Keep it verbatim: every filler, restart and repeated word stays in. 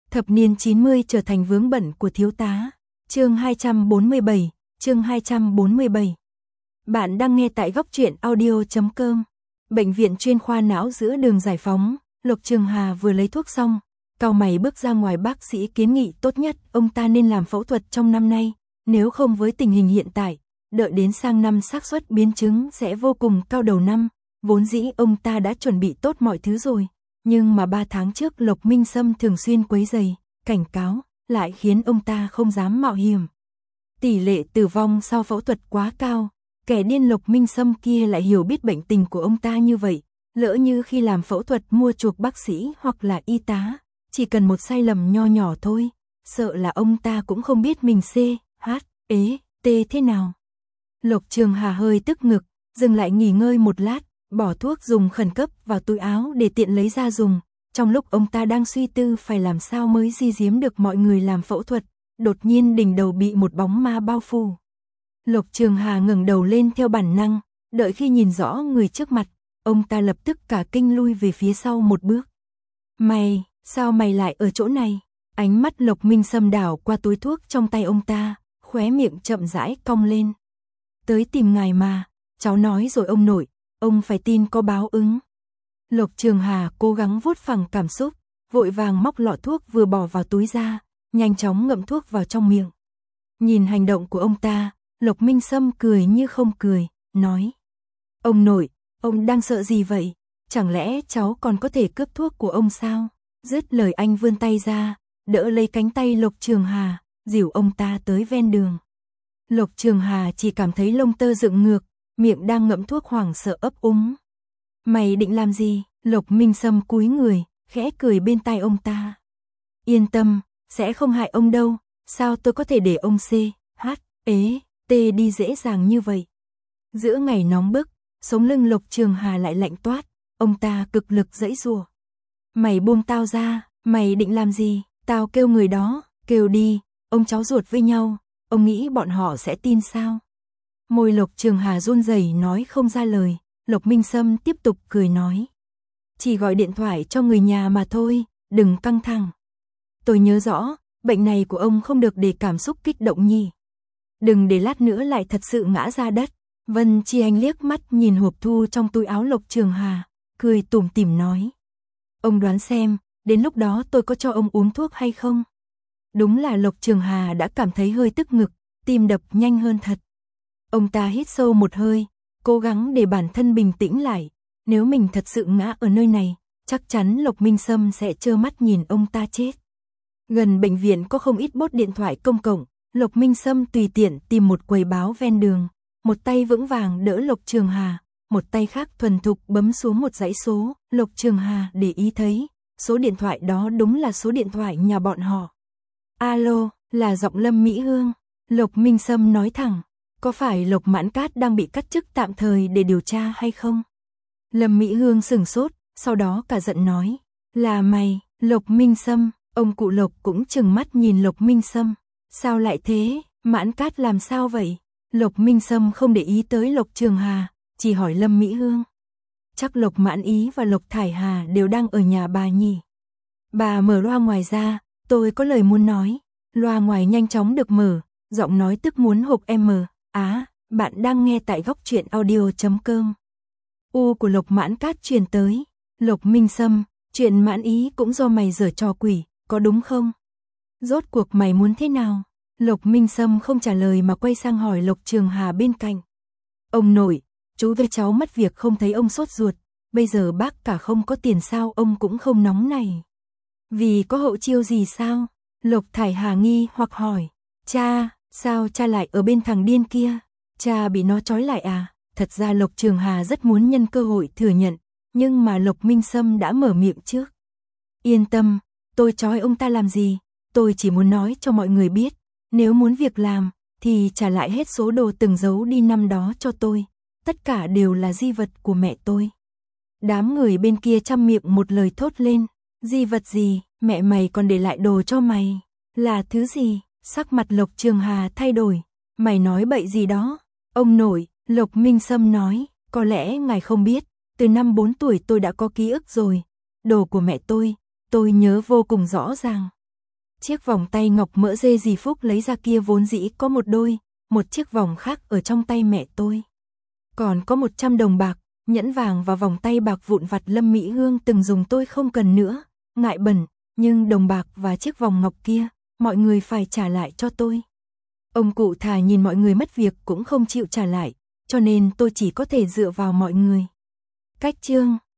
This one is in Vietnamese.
Thập niên chín mươi trở thành vướng bận của thiếu tá. Chương hai trăm bốn mươi bảy, chương hai trăm bốn mươi bảy. Bạn đang nghe tại góc truyện audio chấm com. Bệnh viện chuyên khoa não giữa đường Giải Phóng, Lục Trường Hà vừa lấy thuốc xong, cau mày bước ra ngoài. Bác sĩ kiến nghị tốt nhất ông ta nên làm phẫu thuật trong năm nay, nếu không với tình hình hiện tại, đợi đến sang năm xác suất biến chứng sẽ vô cùng cao. Đầu năm, vốn dĩ ông ta đã chuẩn bị tốt mọi thứ rồi, nhưng mà ba tháng trước Lục Minh Sâm thường xuyên quấy rầy, cảnh cáo, lại khiến ông ta không dám mạo hiểm. Tỷ lệ tử vong sau phẫu thuật quá cao, kẻ điên Lục Minh Sâm kia lại hiểu biết bệnh tình của ông ta như vậy, lỡ như khi làm phẫu thuật mua chuộc bác sĩ hoặc là y tá, chỉ cần một sai lầm nho nhỏ thôi, sợ là ông ta cũng không biết mình C, H, ế, T thế nào. Lục Trường Hà hơi tức ngực, dừng lại nghỉ ngơi một lát, bỏ thuốc dùng khẩn cấp vào túi áo để tiện lấy ra dùng. Trong lúc ông ta đang suy tư phải làm sao mới di giếm được mọi người làm phẫu thuật, đột nhiên đỉnh đầu bị một bóng ma bao phủ. Lục Trường Hà ngẩng đầu lên theo bản năng, đợi khi nhìn rõ người trước mặt, ông ta lập tức cả kinh lui về phía sau một bước. Mày, sao mày lại ở chỗ này? Ánh mắt Lục Minh Sâm đảo qua túi thuốc trong tay ông ta, khóe miệng chậm rãi cong lên. Tới tìm ngài mà, cháu nói rồi ông nội, ông phải tin có báo ứng. Lục Trường Hà cố gắng vuốt phẳng cảm xúc, vội vàng móc lọ thuốc vừa bỏ vào túi ra, nhanh chóng ngậm thuốc vào trong miệng. Nhìn hành động của ông ta, Lục Minh Sâm cười như không cười, nói: Ông nội, ông đang sợ gì vậy? Chẳng lẽ cháu còn có thể cướp thuốc của ông sao? Dứt lời anh vươn tay ra, đỡ lấy cánh tay Lục Trường Hà, dìu ông ta tới ven đường. Lục Trường Hà chỉ cảm thấy lông tơ dựng ngược, miệng đang ngậm thuốc hoảng sợ ấp úng. Mày định làm gì? Lục Minh Sâm cúi người, khẽ cười bên tai ông ta. Yên tâm, sẽ không hại ông đâu, sao tôi có thể để ông C, H, ế, T đi dễ dàng như vậy. Giữa ngày nóng bức, sống lưng Lục Trường Hà lại lạnh toát, ông ta cực lực giãy giụa. Mày buông tao ra, mày định làm gì? Tao kêu người đó, kêu đi, ông cháu ruột với nhau, ông nghĩ bọn họ sẽ tin sao? Môi Lục Trường Hà run rẩy nói không ra lời. Lục Minh Sâm tiếp tục cười nói: Chỉ gọi điện thoại cho người nhà mà thôi, đừng căng thẳng. Tôi nhớ rõ, bệnh này của ông không được để cảm xúc kích động nhỉ. Đừng để lát nữa lại thật sự ngã ra đất. Vân Chi Anh liếc mắt nhìn hộp thu trong túi áo Lục Trường Hà, cười tủm tỉm nói: Ông đoán xem, đến lúc đó tôi có cho ông uống thuốc hay không? Đúng là Lục Trường Hà đã cảm thấy hơi tức ngực, tim đập nhanh hơn thật. Ông ta hít sâu một hơi, cố gắng để bản thân bình tĩnh lại. Nếu mình thật sự ngã ở nơi này, chắc chắn Lục Minh Sâm sẽ trơ mắt nhìn ông ta chết. Gần bệnh viện có không ít bốt điện thoại công cộng, Lục Minh Sâm tùy tiện tìm một quầy báo ven đường, một tay vững vàng đỡ Lục Trường Hà, một tay khác thuần thục bấm xuống một dãy số. Lục Trường Hà để ý thấy, số điện thoại đó đúng là số điện thoại nhà bọn họ. Alo, là giọng Lâm Mỹ Hương. Lục Minh Sâm nói thẳng: Có phải Lục Mãn Cát đang bị cắt chức tạm thời để điều tra hay không? Lâm Mỹ Hương sửng sốt, sau đó cả giận nói: Là mày, Lục Minh Sâm. Ông cụ Lục cũng trừng mắt nhìn Lục Minh Sâm. Sao lại thế, Mãn Cát làm sao vậy? Lục Minh Sâm không để ý tới Lục Trường Hà, chỉ hỏi Lâm Mỹ Hương: Chắc Lục Mãn Ý và Lục Thải Hà đều đang ở nhà bà nhỉ? Bà mở loa ngoài ra, tôi có lời muốn nói. Loa ngoài nhanh chóng được mở, giọng nói tức muốn hộp em. Á, bạn đang nghe tại góc truyện audio chấm com. U của Lục Mãn Cát truyền tới: Lục Minh Sâm, chuyện Mãn Ý cũng do mày giở trò quỷ, có đúng không? Rốt cuộc mày muốn thế nào? Lục Minh Sâm không trả lời mà quay sang hỏi Lục Trường Hà bên cạnh: Ông nội, chú với cháu mất việc không thấy ông sốt ruột, bây giờ bác cả không có tiền sao ông cũng không nóng này? Vì có hậu chiêu gì sao? Lục Thải Hà nghi hoặc hỏi: Cha, sao cha lại ở bên thằng điên kia? Cha bị nó trói lại à? Thật ra Lục Trường Hà rất muốn nhân cơ hội thừa nhận, nhưng mà Lục Minh Sâm đã mở miệng trước. Yên tâm, tôi trói ông ta làm gì? Tôi chỉ muốn nói cho mọi người biết, nếu muốn việc làm, thì trả lại hết số đồ từng giấu đi năm đó cho tôi. Tất cả đều là di vật của mẹ tôi. Đám người bên kia chăm miệng một lời thốt lên: Di vật gì? Mẹ mày còn để lại đồ cho mày? Là thứ gì? Sắc mặt Lục Trường Hà thay đổi. Mày nói bậy gì đó? Ông nội, Lục Minh Sâm nói, có lẽ ngài không biết, từ năm bốn tuổi tôi đã có ký ức rồi. Đồ của mẹ tôi, tôi nhớ vô cùng rõ ràng. Chiếc vòng tay ngọc mỡ dê dì Phúc lấy ra kia vốn dĩ có một đôi, một chiếc vòng khác ở trong tay mẹ tôi. Còn có một trăm đồng bạc, nhẫn vàng và vòng tay bạc vụn vặt Lâm Mỹ Hương từng dùng tôi không cần nữa, ngại bẩn, nhưng đồng bạc và chiếc vòng ngọc kia, mọi người phải trả lại cho tôi. Ông cụ thà nhìn mọi người mất việc cũng không chịu trả lại, cho nên tôi chỉ có thể dựa vào mọi người. Cách chương